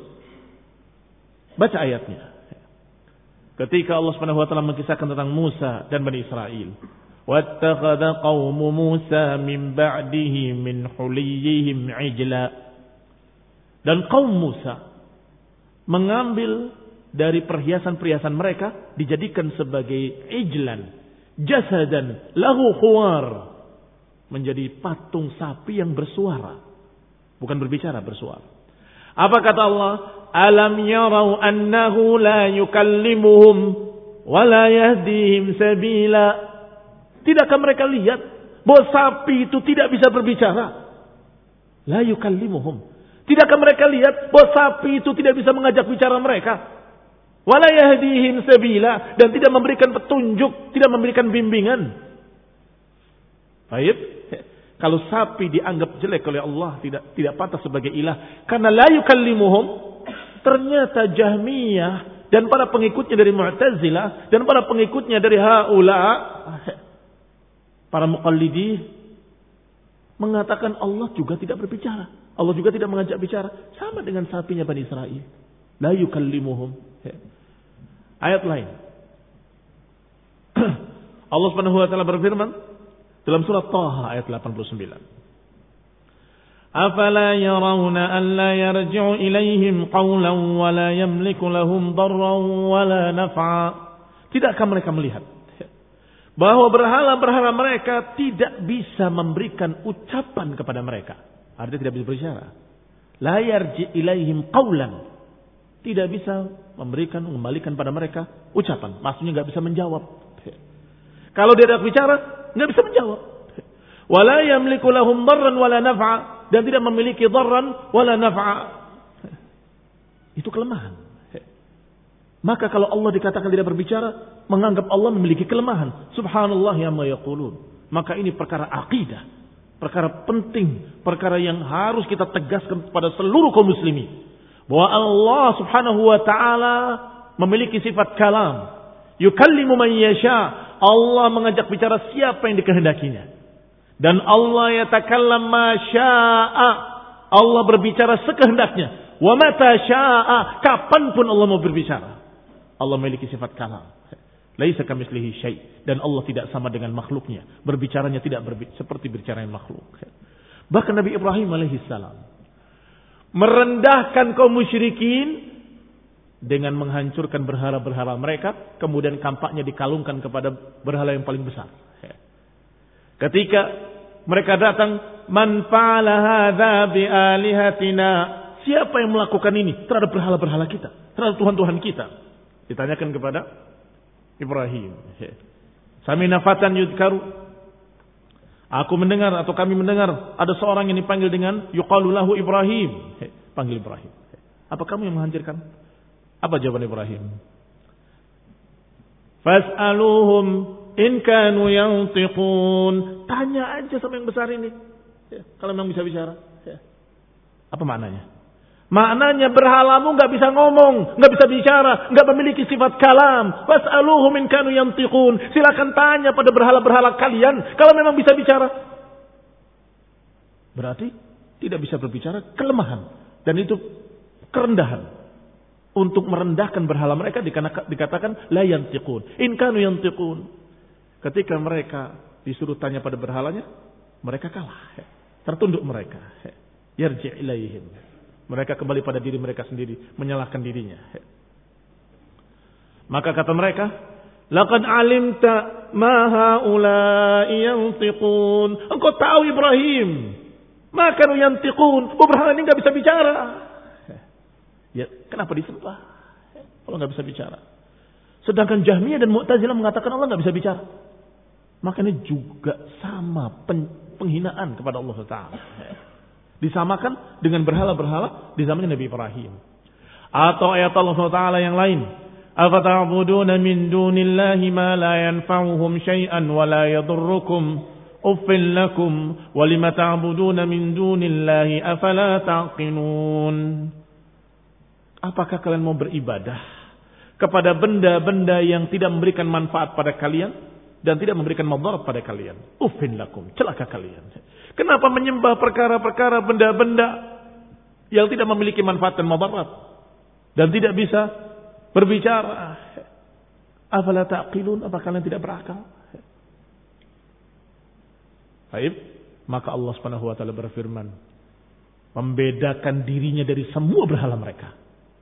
Baca ayatnya. Ketika Allah Subhanahu wa taala mengisahkan tentang Musa dan Bani Israel, wattakhadha qaumu Musa min ba'dihi min huliyihim ijla. Dan kaum Musa mengambil dari perhiasan-perhiasan mereka dijadikan sebagai ijlan, jasadan lahu khuwar, menjadi patung sapi yang bersuara, bukan berbicara, bersuara. Apa kata Allah? Alam yarau annahu la yukallimuhum wa la yahdihim sabila. Tidakkah mereka lihat bahwa sapi itu tidak bisa berbicara? La yukallimuhum. Tidakkah mereka lihat bahwa sapi itu tidak bisa mengajak bicara mereka? Wa la yahdihim sabila, dan tidak memberikan petunjuk, tidak memberikan bimbingan. Baik, kalau sapi dianggap jelek oleh Allah, tidak tidak pantas sebagai ilah karena la yukallimuhum. Ternyata Jahmiyah dan para pengikutnya dari Mu'tazilah dan para pengikutnya dari haula, para muqallidi, mengatakan Allah juga tidak berbicara, Allah juga tidak mengajak bicara, sama dengan sapinya Bani Israel. La yukallimuhum. Ayat lain, Allah Subhanahu wa taala berfirman dalam surat Taha ayat delapan puluh sembilan. Afala yarawna an la yarji'u ilaihim qawlan wa la yamliku lahum darran wa la naf'a. Tidakkah mereka melihat bahwa berhala-berhala mereka tidak bisa memberikan ucapan kepada mereka? Artinya tidak bisa berbicara. La yarji' ilaihim qawlan, tidak bisa memberikan, mengembalikan pada mereka ucapan. Maksudnya enggak bisa menjawab. Kalau dia tidak bicara, enggak bisa menjawab. Wala yamliku lahum darran wala naf'a, dan tidak memiliki darran wala naf'a. Itu kelemahan. Maka kalau Allah dikatakan tidak berbicara, menganggap Allah memiliki kelemahan. Subhanallah ya ma yaqulun. Maka ini perkara akidah, perkara penting, perkara yang harus kita tegaskan kepada seluruh kaum muslimin, bahwa Allah Subhanahu wa taala memiliki sifat kalam. Yukallimu man yasha. Allah mengajak bicara siapa yang dikehendakinya. Dan Allah yatakallam ma syaa. Allah berbicara sekehendaknya. Wa mata syaa, kapanpun Allah mau berbicara. Allah memiliki sifat kalam. Laisa kamitslihi syai', dan Allah tidak sama dengan makhluknya. Berbicaranya tidak berbi- seperti berbicara makhluk. Bahkan Nabi Ibrahim alaihi salam merendahkan kaum musyrikin dengan menghancurkan berhala-berhala mereka, kemudian kampaknya dikalungkan kepada berhala yang paling besar. Ketika mereka datang, man fa'ala hadza bi alihatina, siapa yang melakukan ini terhadap berhala-berhala kita, terhadap tuhan-tuhan kita? Ditanyakan kepada Ibrahim. Samina fatan yudkaru, aku mendengar atau kami mendengar ada seorang yang dipanggil dengan yuqalu lahu Ibrahim. Panggil Ibrahim. Apa kamu yang menghancurkan? Apa jawaban Ibrahim? Fas'aluhum in kanu yantiqun. Tanya aja sama yang besar ini, ya, kalau memang bisa bicara, ya. Apa maknanya? Maknanya berhalamu nggak bisa ngomong, nggak bisa bicara, nggak memiliki sifat kalam. Fas'aluhum in kanu yantiqun. Silakan tanya pada berhala-berhala kalian kalau memang bisa bicara. Berarti tidak bisa berbicara, kelemahan, dan itu kerendahan. Untuk merendahkan berhala mereka dikatakan la yantiqun. In kanu yantiqun. Ketika mereka disuruh tanya pada berhalanya, mereka kalah. Tertunduk mereka. Yarji' ilaihim. Mereka kembali pada diri mereka sendiri, menyalahkan dirinya. Maka kata mereka, laqad alimta ma haula'i yantiqun. Engkau tahu Ibrahim, ma kanu yantiqun. Berhala ini enggak bisa bicara. Ya, kenapa disembah? Allah enggak bisa bicara. Sedangkan Jahmiyah dan Mu'tazilah mengatakan Allah enggak bisa bicara. Makanya juga sama penghinaan kepada Allah Taala. Disamakan dengan berhala-berhala di zamannya Nabi Ibrahim. Atau ayat Allah Taala yang lain, afata'buduna min dunillahi ma la yanfa'uhum syai'an wa la yadurrukum uffil lakum wa lima ta'buduna min dunillahi afala taqilun. Apakah kalian mau beribadah kepada benda-benda yang tidak memberikan manfaat pada kalian dan tidak memberikan madarat pada kalian? Uffin lakum, celaka kalian. Kenapa menyembah perkara-perkara benda-benda yang tidak memiliki manfaat dan madarat dan tidak bisa berbicara? Afala taqilun, apa kalian tidak berakal? Baik, maka Allah Subhanahu wa taala berfirman, membedakan dirinya dari semua berhala mereka.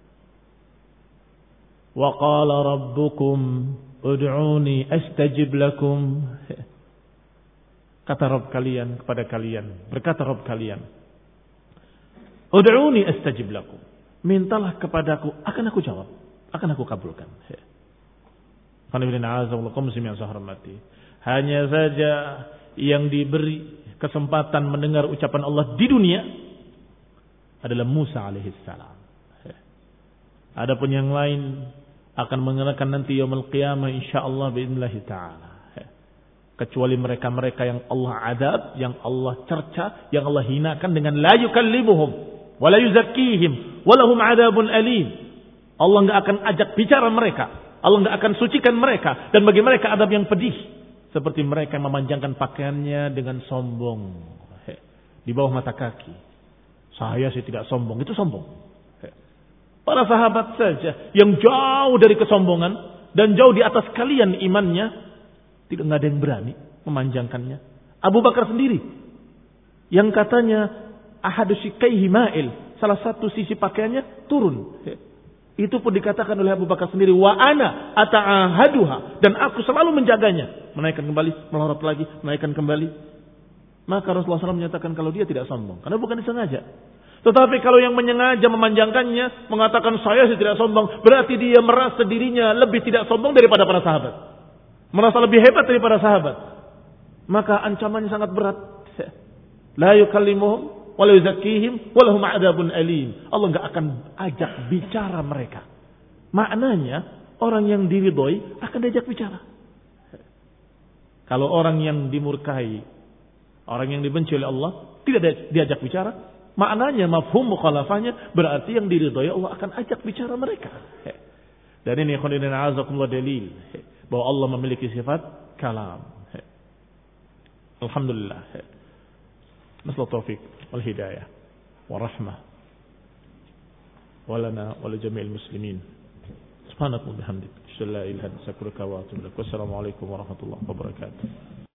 Wa qala rabbukum ud'uni astajib lakum. Kata Rabb kalian kepada kalian, berkata Rabb kalian, ud'uni astajib lakum. Mintalah kepadaku, akan aku jawab, akan aku kabulkan. Hanya saja yang diberi kesempatan mendengar ucapan Allah di dunia adalah Musa alaihissalam. Adapun yang lain akan mengenakan nanti yaumul qiyamah insyaallah biidznillah taala. Kecuali mereka-mereka yang Allah adab, yang Allah cerca, yang Allah hinakan dengan la yukallimuhum wa la yuzakkihim wa lahum adabun alim. Allah enggak akan ajak bicara mereka, Allah enggak akan sucikan mereka, dan bagi mereka adab yang pedih, seperti mereka yang memanjangkan pakaiannya dengan sombong di bawah mata kaki. Saya sih tidak sombong, itu sombong. Para sahabat saja yang jauh dari kesombongan dan jauh di atas kalian imannya, tidak ada yang berani memanjangkannya. Abu Bakar sendiri yang katanya ahadu shikaihi ma'il, salah satu sisi pakaiannya turun. Itu pun dikatakan oleh Abu Bakar sendiri, wa ana ata'ahaduha, dan aku selalu menjaganya, menaikkan kembali, melorot lagi, menaikkan kembali. Maka Rasulullah shallallahu alaihi wasallam menyatakan kalau dia tidak sombong, karena bukan disengaja. Tetapi kalau yang menyengaja memanjangkannya, mengatakan saya sih tidak sombong, berarti dia merasa dirinya lebih tidak sombong daripada para sahabat, merasa lebih hebat daripada sahabat. Maka ancamannya sangat berat. La yukallimuhum wa la yuzakkihim wa lahum adzabun alim. Allah enggak akan ajak bicara mereka. Maknanya orang yang diridhoi akan diajak bicara. Kalau orang yang dimurkai, orang yang dibenci oleh Allah tidak diajak bicara, maknanya mafhum mukhalafahnya berarti yang diridhoi Allah akan ajak bicara mereka. Dan ini khonidin azakumullah dalil bahwa Allah memiliki sifat kalam. Alhamdulillah. Nasal taufik wal hidayah wa rahmah walana wa jami'il muslimin. Subhanallahi wa bihamdihi, la ilaha illa anta astaghfiruka wa atubu ilaik. Wassalamu alaikum warahmatullahi wabarakatuh.